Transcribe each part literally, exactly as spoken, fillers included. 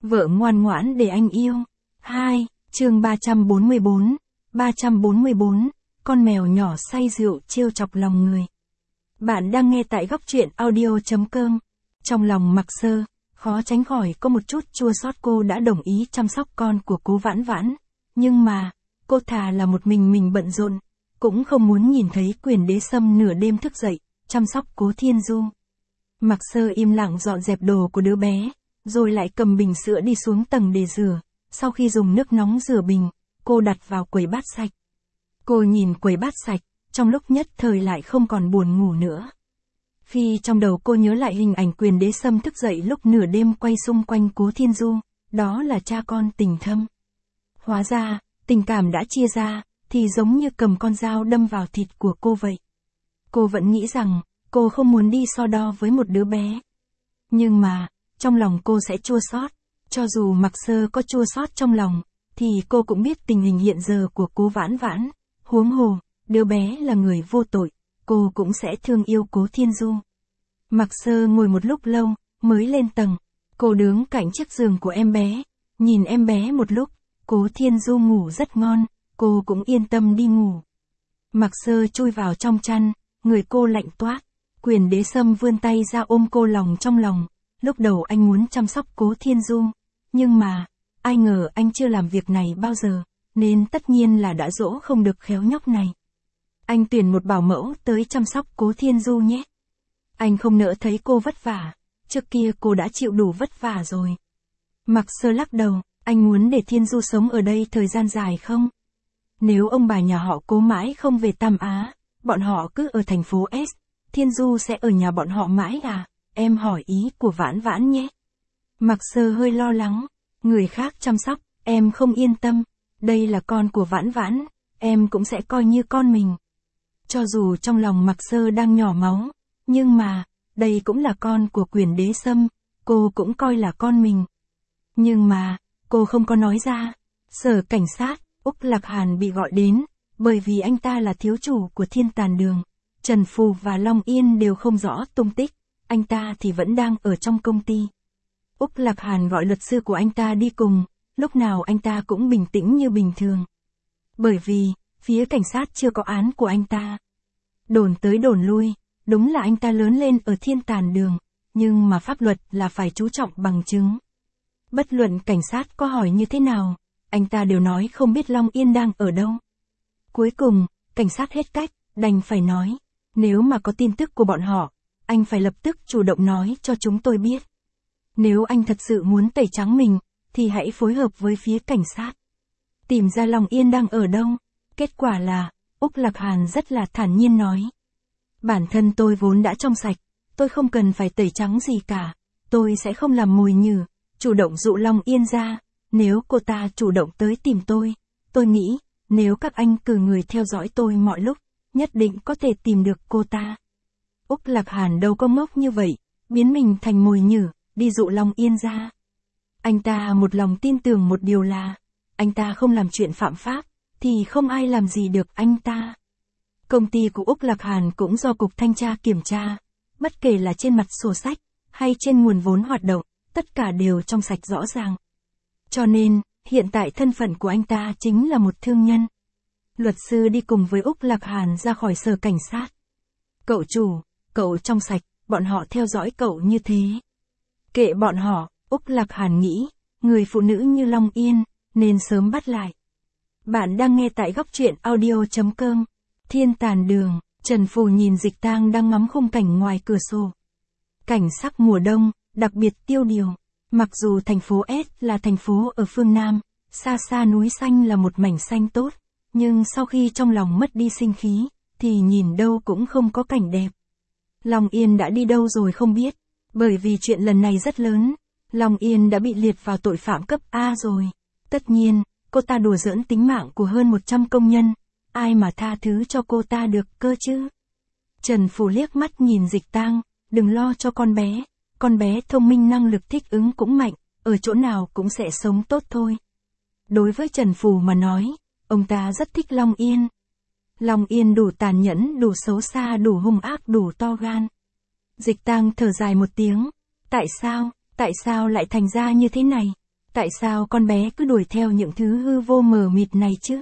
Vợ ngoan ngoãn để anh yêu. hai, chương ba trăm bốn mươi bốn. ba trăm bốn mươi bốn, con mèo nhỏ say rượu trêu chọc lòng người. Bạn đang nghe tại góc truyện audio chấm com. Trong lòng Mạc Sơ, khó tránh khỏi có một chút chua xót, cô đã đồng ý chăm sóc con của Cố Vãn Vãn. Nhưng mà, cô thà là một mình mình bận rộn, cũng không muốn nhìn thấy Quyền Đế Sâm nửa đêm thức dậy, chăm sóc Cố Thiên Du. Mạc Sơ im lặng dọn dẹp đồ của đứa bé, rồi lại cầm bình sữa đi xuống tầng để rửa. Sau khi dùng nước nóng rửa bình, cô đặt vào quầy bát sạch. Cô nhìn quầy bát sạch, trong lúc nhất thời lại không còn buồn ngủ nữa. Khi trong đầu cô nhớ lại hình ảnh Quyền Đế Sâm thức dậy lúc nửa đêm quay xung quanh Cố Thiên Du, đó là cha con tình thâm. Hóa ra, tình cảm đã chia ra, thì giống như cầm con dao đâm vào thịt của cô vậy. Cô vẫn nghĩ rằng, cô không muốn đi so đo với một đứa bé. Nhưng mà, trong lòng cô sẽ chua xót. Cho dù Mạc Sơ có chua xót trong lòng, thì cô cũng biết tình hình hiện giờ của Cố Vãn Vãn. Huống hồ, đứa bé là người vô tội, cô cũng sẽ thương yêu Cố Thiên Du. Mạc Sơ ngồi một lúc lâu, mới lên tầng. Cô đứng cạnh chiếc giường của em bé, nhìn em bé một lúc. Cố Thiên Du ngủ rất ngon, cô cũng yên tâm đi ngủ. Mạc Sơ chui vào trong chăn, người cô lạnh toát. Quyền Đế Sâm vươn tay ra ôm cô lòng trong lòng. Lúc đầu anh muốn chăm sóc Cố Thiên Du, nhưng mà, ai ngờ anh chưa làm việc này bao giờ, nên tất nhiên là đã dỗ không được khéo nhóc này. Anh tuyển một bảo mẫu tới chăm sóc Cố Thiên Du nhé. Anh không nỡ thấy cô vất vả, trước kia cô đã chịu đủ vất vả rồi. Mạc Sơ lắc đầu, anh muốn để Thiên Du sống ở đây thời gian dài không? Nếu ông bà nhà họ Cố mãi không về Tam Á, bọn họ cứ ở thành phố S, Thiên Du sẽ ở nhà bọn họ mãi à? Em hỏi ý của Vãn Vãn nhé. Mạc Sơ hơi lo lắng, người khác chăm sóc, em không yên tâm, đây là con của Vãn Vãn, em cũng sẽ coi như con mình. Cho dù trong lòng Mạc Sơ đang nhỏ máu, nhưng mà, đây cũng là con của Quyền Đế Sâm, cô cũng coi là con mình. Nhưng mà, cô không có nói ra. Sở cảnh sát, Úc Lạc Hàn bị gọi đến, bởi vì anh ta là thiếu chủ của Thiên Tàn Đường. Trần Phù và Long Yên đều không rõ tung tích, anh ta thì vẫn đang ở trong công ty. Úc Lạc Hàn gọi luật sư của anh ta đi cùng, lúc nào anh ta cũng bình tĩnh như bình thường. Bởi vì, phía cảnh sát chưa có án của anh ta. Đồn tới đồn lui, đúng là anh ta lớn lên ở Thiên Tàn Đường, nhưng mà pháp luật là phải chú trọng bằng chứng. Bất luận cảnh sát có hỏi như thế nào, anh ta đều nói không biết Long Yên đang ở đâu. Cuối cùng, cảnh sát hết cách, đành phải nói, nếu mà có tin tức của bọn họ, anh phải lập tức chủ động nói cho chúng tôi biết. Nếu anh thật sự muốn tẩy trắng mình, thì hãy phối hợp với phía cảnh sát. Tìm ra Long Yên đang ở đâu. Kết quả là, Úc Lạc Hàn rất là thản nhiên nói. Bản thân tôi vốn đã trong sạch, tôi không cần phải tẩy trắng gì cả. Tôi sẽ không làm mồi nhử, chủ động dụ Long Yên ra. Nếu cô ta chủ động tới tìm tôi, tôi nghĩ, nếu các anh cử người theo dõi tôi mọi lúc, nhất định có thể tìm được cô ta. Úc Lạc Hàn đâu có ngốc như vậy, biến mình thành mồi nhử, đi dụ Long Yên ra. Anh ta một lòng tin tưởng một điều là, anh ta không làm chuyện phạm pháp, thì không ai làm gì được anh ta. Công ty của Úc Lạc Hàn cũng do Cục Thanh tra kiểm tra, bất kể là trên mặt sổ sách, hay trên nguồn vốn hoạt động, tất cả đều trong sạch rõ ràng. Cho nên, hiện tại thân phận của anh ta chính là một thương nhân. Luật sư đi cùng với Úc Lạc Hàn ra khỏi sở cảnh sát. Cậu chủ, cậu trong sạch, bọn họ theo dõi cậu như thế. Kệ bọn họ, Úc Lạc Hàn nghĩ, người phụ nữ như Long Yên, nên sớm bắt lại. Bạn đang nghe tại góc truyện audio chấm com. Thiên Tàn Đường, Trần Phù nhìn Dịch Tang đang ngắm khung cảnh ngoài cửa sổ. Cảnh sắc mùa đông, đặc biệt tiêu điều. Mặc dù thành phố S là thành phố ở phương Nam, xa xa núi xanh là một mảnh xanh tốt, nhưng sau khi trong lòng mất đi sinh khí, thì nhìn đâu cũng không có cảnh đẹp. Long Yên đã đi đâu rồi không biết, bởi vì chuyện lần này rất lớn, Long Yên đã bị liệt vào tội phạm cấp A rồi. Tất nhiên, cô ta đùa giỡn tính mạng của hơn một trăm công nhân, ai mà tha thứ cho cô ta được cơ chứ. Trần Phù liếc mắt nhìn Dịch Tang, đừng lo cho con bé, con bé thông minh năng lực thích ứng cũng mạnh, ở chỗ nào cũng sẽ sống tốt thôi. Đối với Trần Phù mà nói, ông ta rất thích Long Yên. Long Yên đủ tàn nhẫn, đủ xấu xa, đủ hung ác, đủ to gan. Dịch Tang thở dài một tiếng, tại sao, tại sao lại thành ra như thế này? Tại sao con bé cứ đuổi theo những thứ hư vô mờ mịt này chứ?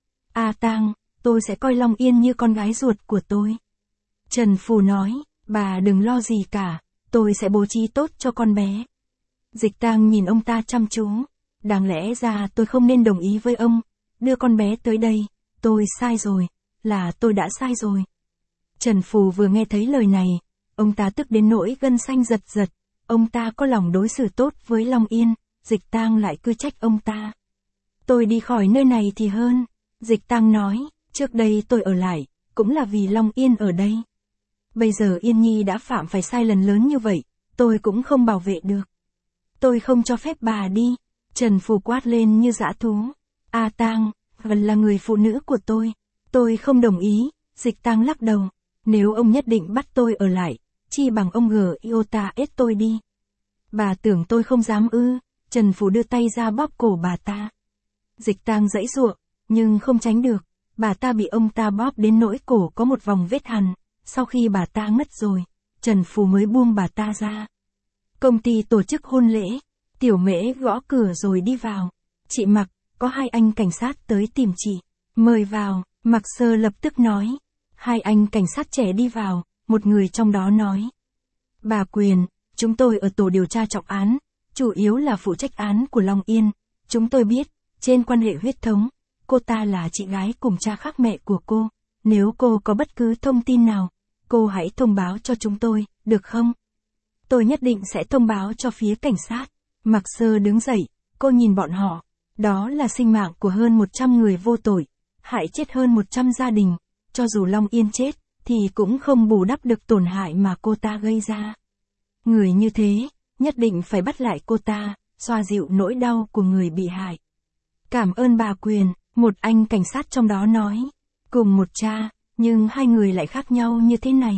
A Tang, tôi sẽ coi Long Yên như con gái ruột của tôi. Trần Phù nói, bà đừng lo gì cả, tôi sẽ bố trí tốt cho con bé. Dịch Tang nhìn ông ta chăm chú. Đáng lẽ ra tôi không nên đồng ý với ông, đưa con bé tới đây, tôi sai rồi, là tôi đã sai rồi. Trần Phù vừa nghe thấy lời này, ông ta tức đến nỗi gân xanh giật giật, ông ta có lòng đối xử tốt với Long Yên, Dịch Tang lại cứ trách ông ta. Tôi đi khỏi nơi này thì hơn, Dịch Tang nói, trước đây tôi ở lại, cũng là vì Long Yên ở đây. Bây giờ Yên Nhi đã phạm phải sai lần lớn như vậy, tôi cũng không bảo vệ được. Tôi không cho phép bà đi, Trần Phù quát lên như dã thú. A Tang, vẫn là người phụ nữ của tôi, tôi không đồng ý, Dịch Tang lắc đầu. Nếu ông nhất định bắt tôi ở lại, chi bằng ông gờ iota ết tôi đi. Bà tưởng tôi không dám ư, Trần Phù đưa tay ra bóp cổ bà ta. Dịch Tang giãy giụa, nhưng không tránh được, bà ta bị ông ta bóp đến nỗi cổ có một vòng vết hằn, sau khi bà ta ngất rồi, Trần Phù mới buông bà ta ra. Công ty tổ chức hôn lễ, Tiểu Mễ gõ cửa rồi đi vào. Chị Mặc, có hai anh cảnh sát tới tìm chị, mời vào, Mặc Sơ lập tức nói. Hai anh cảnh sát trẻ đi vào, một người trong đó nói. Bà Quyền, chúng tôi ở tổ điều tra trọng án, chủ yếu là phụ trách án của Long Yên. Chúng tôi biết, trên quan hệ huyết thống, cô ta là chị gái cùng cha khác mẹ của cô. Nếu cô có bất cứ thông tin nào, cô hãy thông báo cho chúng tôi, được không? Tôi nhất định sẽ thông báo cho phía cảnh sát. Mặc Sơ đứng dậy, cô nhìn bọn họ. Đó là sinh mạng của hơn một trăm người vô tội, hại chết hơn một trăm gia đình. Cho dù Long Yên chết, thì cũng không bù đắp được tổn hại mà cô ta gây ra. Người như thế, nhất định phải bắt lại cô ta, xoa dịu nỗi đau của người bị hại. Cảm ơn bà Quyền, một anh cảnh sát trong đó nói. Cùng một cha, nhưng hai người lại khác nhau như thế này.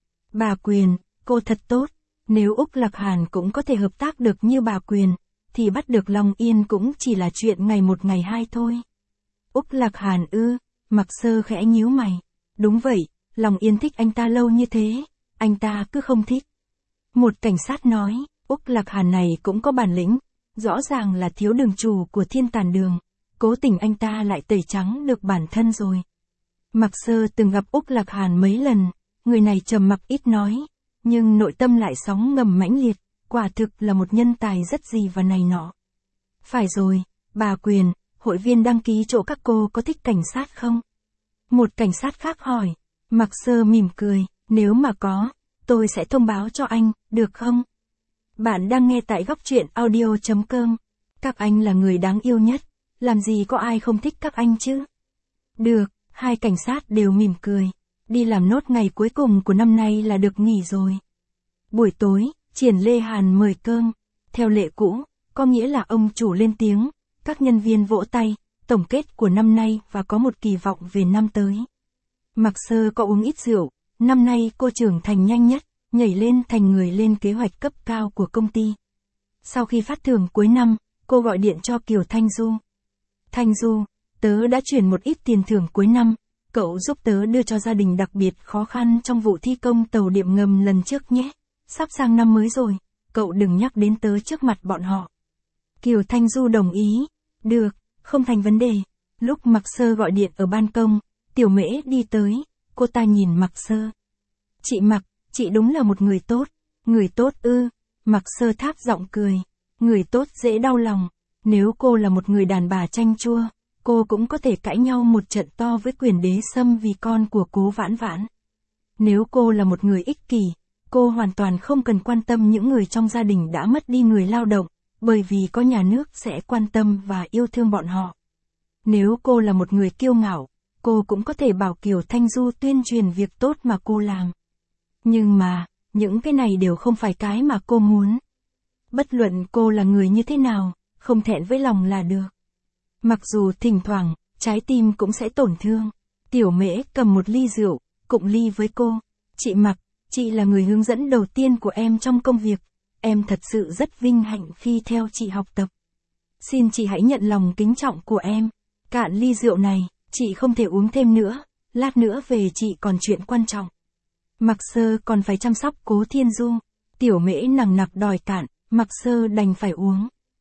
Bà Quyền, cô thật tốt. Nếu Úc Lạc Hàn cũng có thể hợp tác được như bà Quyền, thì bắt được Long Yên cũng chỉ là chuyện ngày một ngày hai thôi. Úc Lạc Hàn ư, Mặc Sơ khẽ nhíu mày. Đúng vậy, Long Yên thích anh ta lâu như thế, anh ta cứ không thích. Một cảnh sát nói, Úc Lạc Hàn này cũng có bản lĩnh, rõ ràng là thiếu đường chủ của Thiên Tàn Đường, cố tình anh ta lại tẩy trắng được bản thân rồi. Mặc Sơ từng gặp Úc Lạc Hàn mấy lần, người này trầm mặc ít nói, nhưng nội tâm lại sóng ngầm mãnh liệt, quả thực là một nhân tài rất gì và này nọ. Phải rồi, bà Quyền, hội viên đăng ký chỗ các cô có thích cảnh sát không? Một cảnh sát khác hỏi. Mặc Sơ mỉm cười, nếu mà có, tôi sẽ thông báo cho anh, được không? Bạn đang nghe tại góc truyện audio chấm com. Các anh là người đáng yêu nhất, làm gì có ai không thích các anh chứ? Được, hai cảnh sát đều mỉm cười. Đi làm nốt ngày cuối cùng của năm nay là được nghỉ rồi. Buổi tối, Triển Lê Hàn mời cơm. Theo lệ cũ, có nghĩa là ông chủ lên tiếng, các nhân viên vỗ tay, tổng kết của năm nay và có một kỳ vọng về năm tới. Mặc Sơ có uống ít rượu, năm nay cô trưởng thành nhanh nhất, nhảy lên thành người lên kế hoạch cấp cao của công ty. Sau khi phát thưởng cuối năm, cô gọi điện cho Kiều Thanh Du. Thanh Du, tớ đã chuyển một ít tiền thưởng cuối năm, cậu giúp tớ đưa cho gia đình đặc biệt khó khăn trong vụ thi công tàu điện ngầm lần trước nhé. Sắp sang năm mới rồi, cậu đừng nhắc đến tớ trước mặt bọn họ. Kiều Thanh Du đồng ý. Được, không thành vấn đề. Lúc Mặc Sơ gọi điện ở ban công, Tiểu Mễ đi tới, cô ta nhìn Mặc Sơ. Chị Mặc, chị đúng là một người tốt. Người tốt ư? Mặc Sơ tháp giọng cười. Người tốt dễ đau lòng. Nếu cô là một người đàn bà chanh chua, cô cũng có thể cãi nhau một trận to với Quyền Đế Sâm vì con của Cố Vãn Vãn. Nếu cô là một người ích kỷ, cô hoàn toàn không cần quan tâm những người trong gia đình đã mất đi người lao động, bởi vì có nhà nước sẽ quan tâm và yêu thương bọn họ. Nếu cô là một người kiêu ngạo, cô cũng có thể bảo Kiều Thanh Du tuyên truyền việc tốt mà cô làm. Nhưng mà, những cái này đều không phải cái mà cô muốn. Bất luận cô là người như thế nào, không thẹn với lòng là được. Mặc dù thỉnh thoảng, trái tim cũng sẽ tổn thương. Tiểu Mễ cầm một ly rượu, cụng ly với cô. Chị Mặc, chị là người hướng dẫn đầu tiên của em trong công việc. Em thật sự rất vinh hạnh khi theo chị học tập. Xin chị hãy nhận lòng kính trọng của em. Cạn ly rượu này, chị không thể uống thêm nữa. Lát nữa về chị còn chuyện quan trọng. Mặc Sơ còn phải chăm sóc Cố Thiên Du. Tiểu Mễ nằng nặc đòi cạn, Mặc Sơ đành phải uống.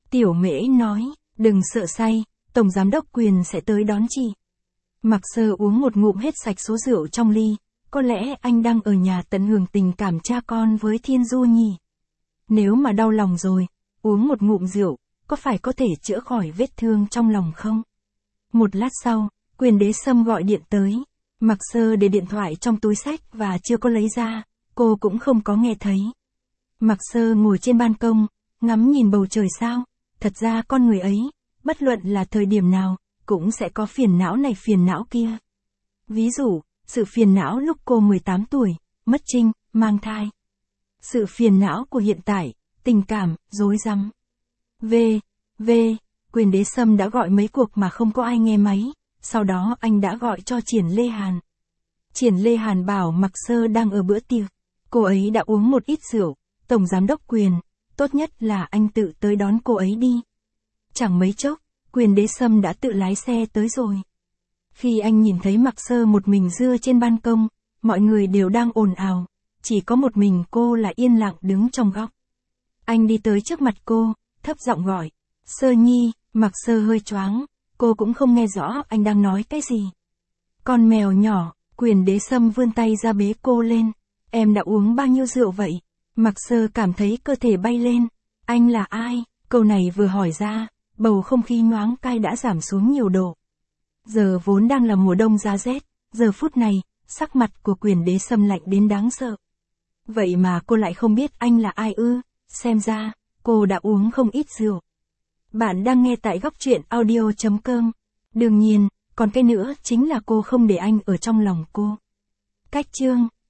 Tiểu Mễ nói, đừng sợ say, Tổng Giám đốc Quyền sẽ tới đón chị. Mạc Sơ uống một ngụm hết sạch số rượu trong ly, có lẽ anh đang ở nhà tận hưởng tình cảm cha con với Thiên Du nhỉ. Nếu mà đau lòng rồi, uống một ngụm rượu, có phải có thể chữa khỏi vết thương trong lòng không? Một lát sau, Quyền Đế Sâm gọi điện tới. Mạc Sơ để điện thoại trong túi xách và chưa có lấy ra, cô cũng không có nghe thấy. Mạc Sơ ngồi trên ban công, ngắm nhìn bầu trời sao, thật ra con người ấy, bất luận là thời điểm nào, cũng sẽ có phiền não này phiền não kia. Ví dụ, sự phiền não lúc cô mười tám tuổi, mất trinh, mang thai. Sự phiền não của hiện tại, tình cảm, rối rắm. V, V, Quyền Đế Sâm đã gọi mấy cuộc mà không có ai nghe máy, sau đó anh đã gọi cho Triển Lê Hàn. Triển Lê Hàn bảo Mạc Sơ đang ở bữa tiệc, cô ấy đã uống một ít rượu, Tổng Giám đốc Quyền, tốt nhất là anh tự tới đón cô ấy đi. Chẳng mấy chốc, Quyền Đế Sâm đã tự lái xe tới rồi. Khi anh nhìn thấy Mạc Sơ một mình dưa trên ban công, mọi người đều đang ồn ào, chỉ có một mình cô là yên lặng đứng trong góc. Anh đi tới trước mặt cô, thấp giọng gọi, Sơ Nhi. Mạc Sơ hơi choáng, cô cũng không nghe rõ anh đang nói cái gì. Con mèo nhỏ, Quyền Đế Sâm vươn tay ra bế cô lên. Em đã uống bao nhiêu rượu vậy? Mạc Sơ cảm thấy cơ thể bay lên. Anh là ai? Câu này vừa hỏi ra, bầu không khí nhoáng cay đã giảm xuống nhiều độ. Giờ vốn đang là mùa đông giá rét, giờ phút này, sắc mặt của Quyền Đế Sâm lạnh đến đáng sợ. Vậy mà cô lại không biết anh là ai ư? Xem ra, cô đã uống không ít rượu. Bạn đang nghe tại góc truyện audio chấm com. Đương nhiên, còn cái nữa chính là cô không để anh ở trong lòng cô. Cách chương